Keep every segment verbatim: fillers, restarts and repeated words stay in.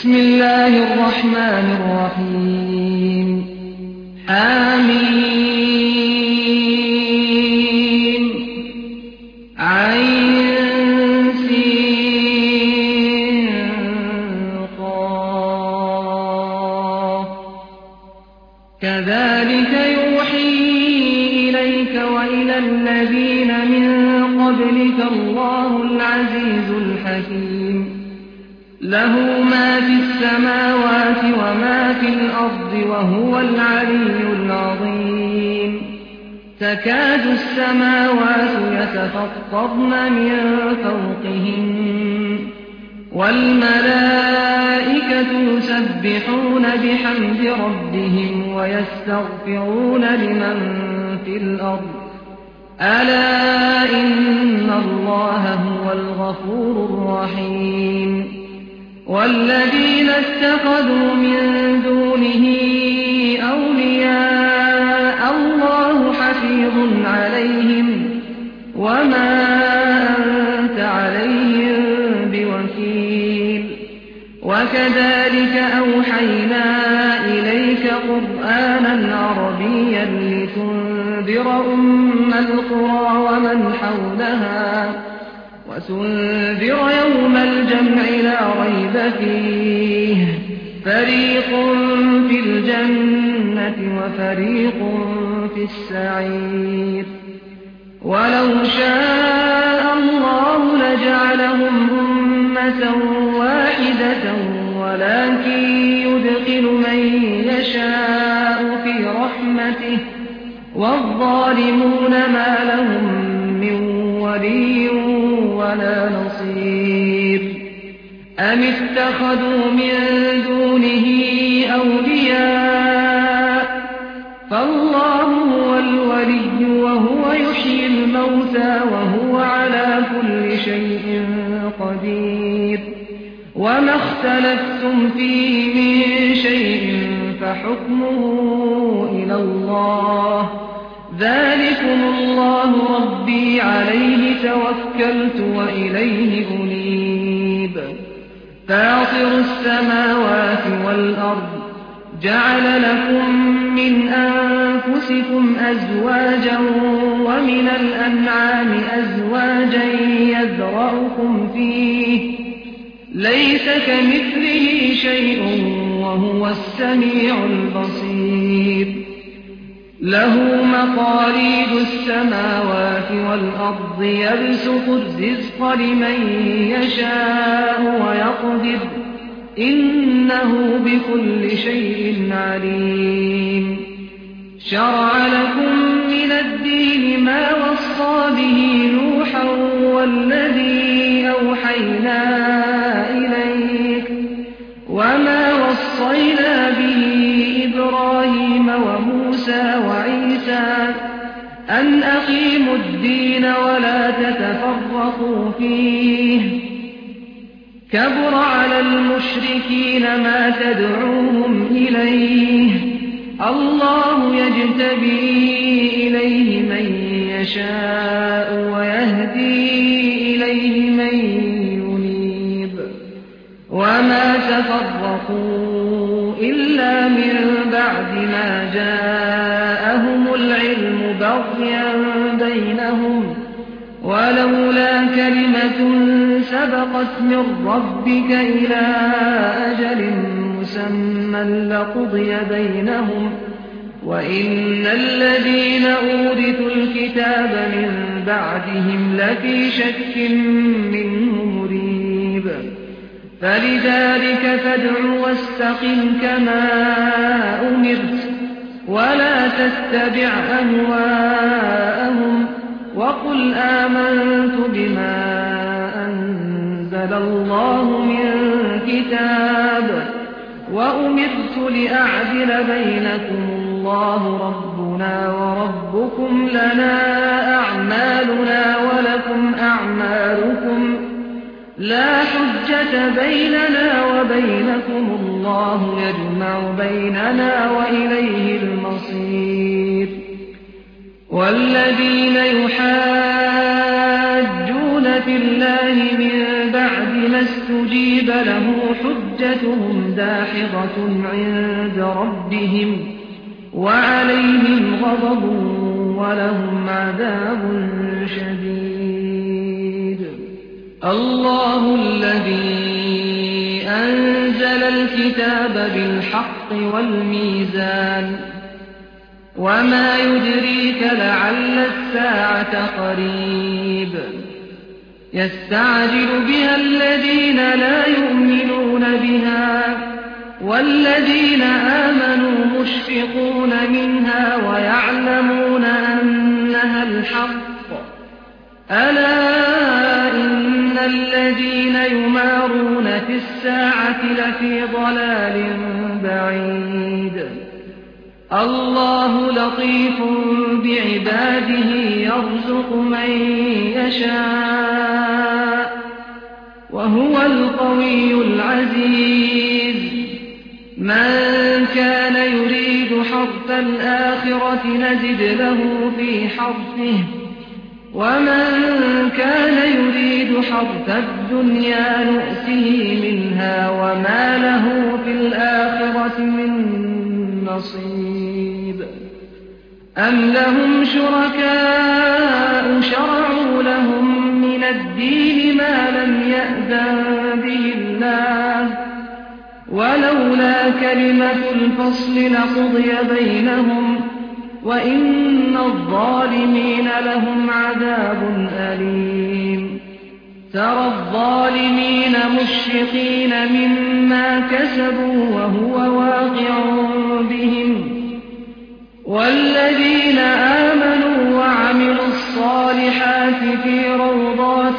بسم الله الرحمن الرحيم حميم عين سين قاف كذلك يوحي إليك وإلى الذين من قبلك الله العزيز الحكيم له ما في السماوات وما في الأرض وهو العلي العظيم تكاد السماوات يتفطرن من فوقهن والملائكة يسبحون بحمد ربهم ويستغفرون لمن في الأرض ألا إن الله هو الغفور الرحيم والذين اتخذوا من دونه أولياء الله حفيظ عليهم وما أنت عليهم بوكيل وكذلك أوحينا إليك قرآنا عربيا لتنذر أم القرى ومن حولها وتنذر يوم الجمع لا ريب فيه فريق في الجنة وفريق في السعير ولو شاء الله لجعلهم أمة واحدة ولكن يدخل من يشاء في رحمته والظالمون ما لهم من ولي ولا نصير أم اتخذوا من دونه أولياء فالله هو الولي وهو يحيي الموتى وهو على كل شيء قدير وما اختلفتم فيه من شيء فحكمه إلى الله ذلكم الله ربي عليه توكلت وإليه أنيب فاطر السماوات والأرض جعل لكم من أنفسكم أزواجا ومن الأنعام أزواجا يذرأكم فيه ليس كمثله شيء وهو السميع البصير له مقاليد السماوات والأرض يبسط الرزق لمن يشاء ويقدر إنه بكل شيء عليم شرع لكم من الدين ما وصى به نوحا والذي أوحينا إليك وما وصينا به إبراهيم وموسى وعيسى أن أقيموا الدين ولا تتفرقوا فيه كبر على المشركين ما تدعوهم إليه الله يجتبي إليه من يشاء ويهدي إليه من ينيب وما تفرقوا إلا من بعد ما جاءهم العلم بغيا بينهم ولولا كلمة سبقت من ربك إلى أجل مسمى لقضي بينهم وإن الذين أورثوا الكتاب من بعدهم لفي شك منه مريب فلذلك فادع واستقم كما أمرت ولا تتبع أهواءهم وقل آمنت بما أنزل الله من كتاب وأمرت لأعدل بينكم الله ربنا وربكم لنا أعمالنا ولكم أعمالكم لا حجة بيننا وبينكم الله يجمع بيننا وإليه المصير والذين يحاجون في الله من بعد ما استجيب استجيب له حجتهم داحضة عند ربهم وعليهم غضب ولهم عذاب شديد. الله الذي أنزل الكتاب بالحق والميزان وما يدريك لعل الساعة قريب يستعجل بها الذين لا يؤمنون بها والذين آمنوا مشفقون منها ويعلمون أنها الحق ألا إن الذين يمارون في الساعة لفي ضلال بعيد. الله لطيف بعباده يرزق من يشاء وهو القوي العزيز. من كان يريد حرث الآخرة نزد له في حرثه ومن كان يريد حرث الدنيا نؤته منها وما له في الآخرة من نصيب. أم لهم شركاء شرعوا لهم من الدين ما لم يأذن به الله ولولا كلمة الفصل لقضي بينهم وإن الظالمين لهم عذاب أليم. ترى الظالمين مشفقين مما كسبوا وهو واقع بهم والذين آمنوا وعملوا الصالحات في روضات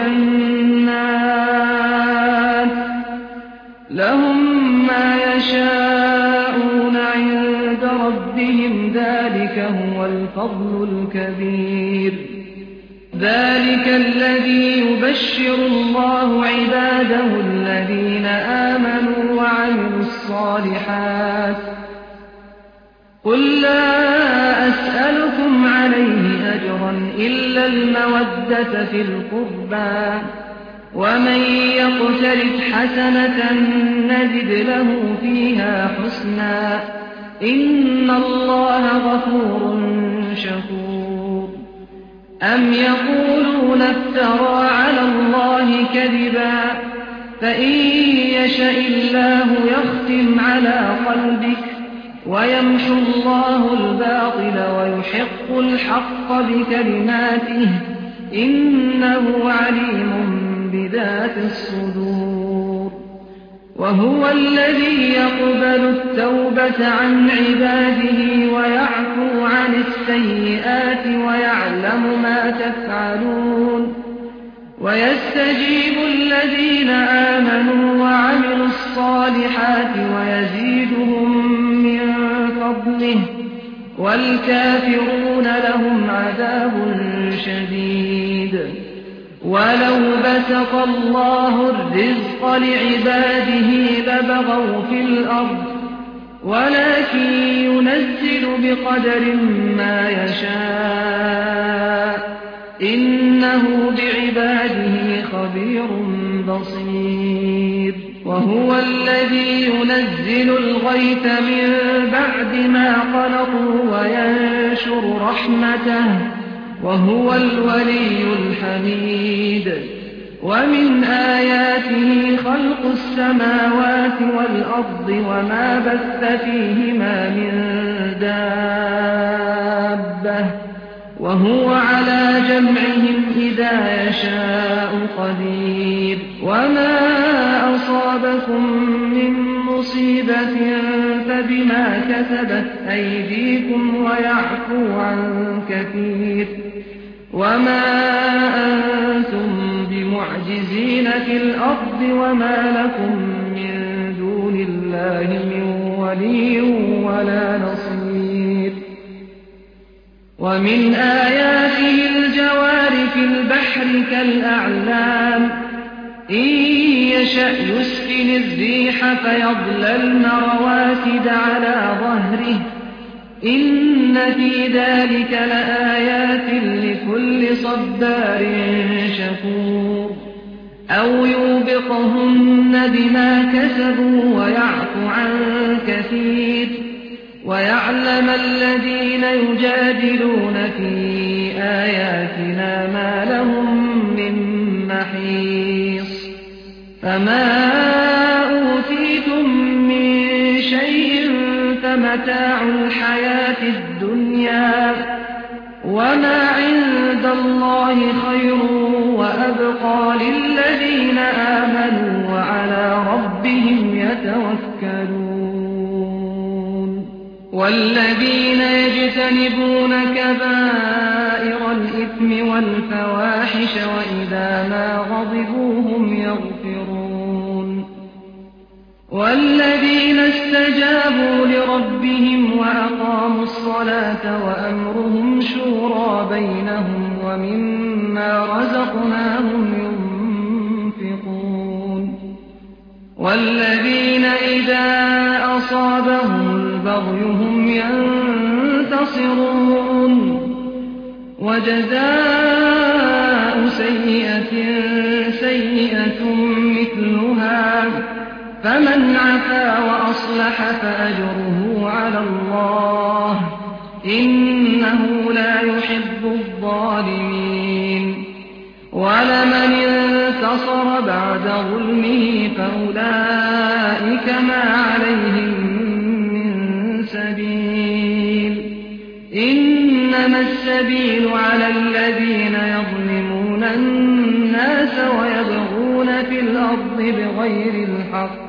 الجنات لهم ما يشاءون عند ربهم ذلك هو الفضل الكبير. ذلك الذي يبشر الله عباده الذين آمنوا وعملوا الصالحات. قل لا أسألكم عليه أجرا إلا المودة في القربى ومن يقترف حسنة نزد له فيها حسنا إن الله غفور شكور. أم يقولون افترى على الله كذبا فإن يشاء الله يختم على قلبك ويمحو الله الباطل ويحق الحق بكلماته إنه عليم بذات الصدور. وهو الذي يقبل التوبة عن عباده ويعفو عن السيئات ويعلم ما تفعلون ويستجيب الذين آمنوا وعملوا الصالحات ويزيدهم من فضله والكافرون لهم عذاب شديد. ولو بسط الله الرزق لعباده لبغوا في الأرض ولكن ينزل بقدر ما يشاء إنه بعباده خبير بصير. وهو الذي ينزل الغيث من بعد ما قنطوا وينشر رحمته وهو الولي الحميد. ومن آياته خلق السماوات والأرض وما بث فيهما من دابة وهو على جمعهم إذا يشاء قدير. وما أصابكم من مصيبة فبما كسبت أيديكم ويعفو عن كثير وما أنتم بمعجزين في الأرض وما لكم من دون الله من ولي ولا نصير. ومن آياته الجوار في البحر كالأعلام إن يشأ يسكن الريح فيظللن رواكد على ظهره إن في ذلك لآيات لكل صبار شكور. أَوْ يُوبِقْهُنَّ بِمَا كَسَبُوا وَيَعْفُ عَن كَثِيرٍ وَيَعْلَمَ الَّذِينَ يُجَادِلُونَ فِي آيَاتِنَا مَا لَهُم مِّن مَّحِيصٍ فَمَا أُوتِيتُم مِّن شَيْءٍ فَمَتَاعُ الْحَيَاةِ الدُّنْيَا وَمَا عِندَ اللَّهِ خَيْرٌ وَأَبْقَىٰ لِلَّذِينَ آمَنُوا وَعَلَىٰ رَبِّهِمْ يَتَوَكَّلُونَ وَالَّذِينَ يَجْتَنِبُونَ كَبَائِرَ الْإِثْمِ وَالْفَوَاحِشَ وَإِذَا مَا غَضِبُوا هُمْ يَغْفِرُونَ وَالَّذِينَ اسْتَجَابُوا لِرَبِّهِمْ وَأَقَامُوا الصَّلَاةَ وَأَمْرُهُمْ شُورَىٰ بَيْنَهُمْ وَمِمَّا رَزَقْنَاهُمْ يُنفِقُونَ وَالَّذِينَ إِذَا أَصَابَهُمُ الْبَغْيُ هُمْ يَنتَصِرُونَ وَجَزَاءُ سَيِّئَةٍ سَيِّئَةٌ مِّثْلُهَا فَمَنْ عَفَا وَأَصْلَحَ فَأَجْرُهُ عَلَى اللَّهِ إِنَّهُ لَا يُحِبُّ الظَّالِمِينَ وَلَمَنِ انتَصَرَ بَعْدَ ظُلْمِهِ فَأُولَٰئِكَ مَا عَلَيْهِم مِّن سَبِيلٍ إِنَّمَا السَّبِيلُ عَلَى الَّذِينَ يَظْلِمُونَ النَّاسَ وَيَبْغُونَ فِي الْأَرْضِ بِغَيْرِ الْحَقِّ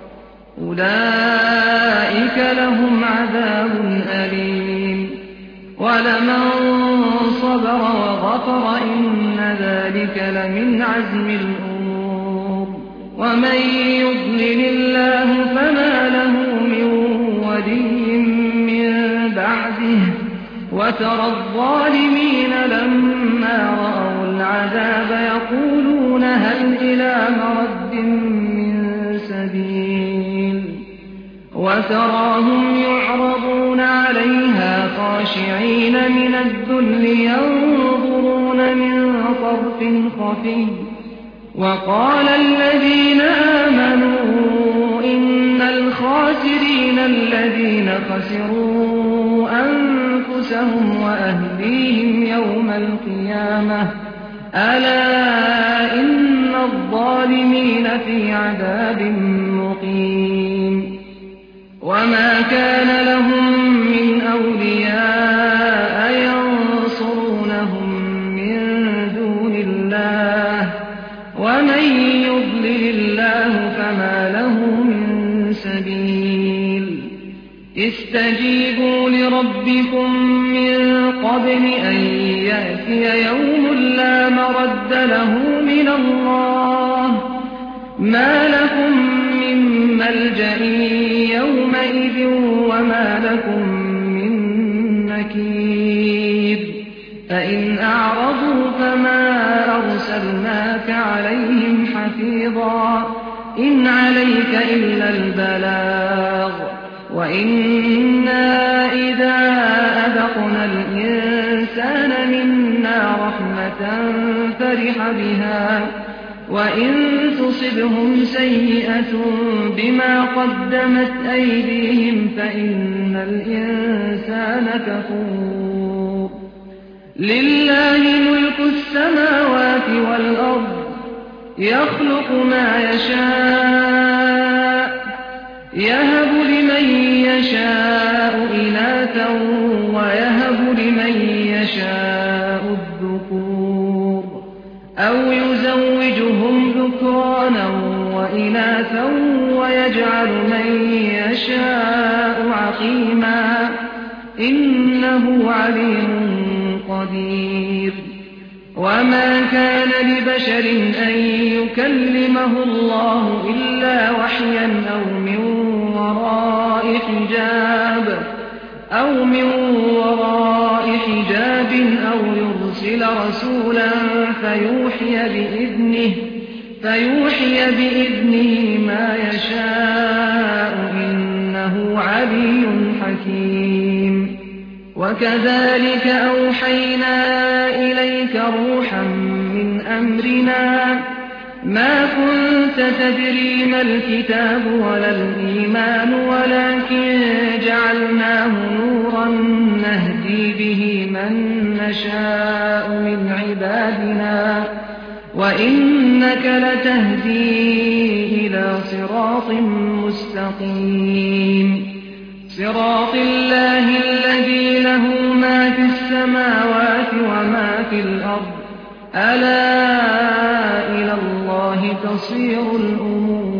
أُولَٰئِكَ لَهُمْ عَذَابٌ أَلِيمٌ وَلَمَن صَبَرَ وَغَفَرَ إِنَّ ذَٰلِكَ لَمِنْ عَزْمِ الْأُمُورِ وَمَن يُضْلِلِ اللَّهُ فَمَا لَهُ مِن وَلِيٍّ مِّن بَعْدِهِ وَتَرَى الظَّالِمِينَ لَمَّا رَأَوُا الْعَذَابَ يَقُولُونَ هَلْ إِلَىٰ مَرَدٍّ مِّن سَبِيلٍ وَتَرَاهُمْ يُعْرَضُونَ عَلَيْهَا خَاشِعِينَ مِنَ الذُّلِّ يَنظُرُونَ مِن طَرْفٍ خَفِيٍّ وَقَالَ الَّذِينَ آمَنُوا إِنَّ الْخَاسِرِينَ الَّذِينَ خَسِرُوا أَنفُسَهُمْ وَأَهْلِيهِمْ يَوْمَ الْقِيَامَةِ أَلَا إِنَّ الظَّالِمِينَ فِي عَذَابٍ مُّقِيمٍ وَمَا كَانَ لَهُم مِّنْ أَوْلِيَاءَ يَنصُرُونَهُم مِّن دُونِ اللَّهِ وَمَن يُضْلِلِ اللَّهُ فَمَا لَهُ مِن سَبِيلٍ اسْتَجِيبُوا لِرَبِّكُم مِّن قَبْلِ أَن يَأْتِيَ يَوْمٌ لَّا مَرَدَّ لَهُ مِنَ اللَّهِ مَا لَكُم مِّن مَّلْجَإٍ يَوْمَئِذٍ وَمَا لَكُم مِّن نَّكِيرٍ فَإِنْ أَعْرَضُوا فَمَا أَرْسَلْنَاكَ عَلَيْهِمْ حَفِيظًا إِنْ عَلَيْكَ إِلَّا الْبَلَاغُ وَإِنَّا إِذَا أَذَقْنَا الْإِنسَانَ مِنَّا رَحْمَةً فَرِحَ بِهَا وَإِن تُصِبْهُمْ سَيِّئَةٌ بِمَا قَدَّمَتْ أَيْدِيهِمْ فَإِنَّ الْإِنسَانَ كَفُورٌ لِلَّهِ مُلْكُ السَّمَاوَاتِ وَالْأَرْضِ يَخْلُقُ مَا يَشَاءُ يَهَبُ لِمَن يَشَاءُ إِنَاثًا وَيَهَبُ لِمَن يَشَاءُ الذُّكُورَ أَوْ يُزَوِّجُهُمْ ذُكْرَانًا وَإِنَاثًا وَيَجْعَلُ مَن يَشَاءُ عَقِيمًا إِنَّهُ عَلِيمٌ قَدِيرٌ وَمَا كَانَ لِبَشَرٍ أَن يُكَلِّمَهُ اللَّهُ إِلَّا وَحْيًا أَوْ مِن وَرَاءِ حِجَابٍ أَوْ مِن وَرَاءِ حِجَابٍ أَوْ يُرْسِلَ رَسُولًا فَيُوحِيَ بِإِذْنِهِ فَيُوحِيَ بِإِذْنِهِ مَا يَشَاءُ إِنَّهُ عَلِيٌّ حَكِيمٌ وَكَذَلِكَ أَوْحَيْنَا إِلَيْكَ رُوحًا مِّنْ أَمْرِنَا ما كنت تدري ما الكتاب ولا الإيمان ولكن جعلناه نورا نهدي به من نشاء من عبادنا وإنك لتهدي إلى صراط مستقيم صراط الله الذي له ما في السماوات وما في الأرض ألا إلى الله تصير الأمور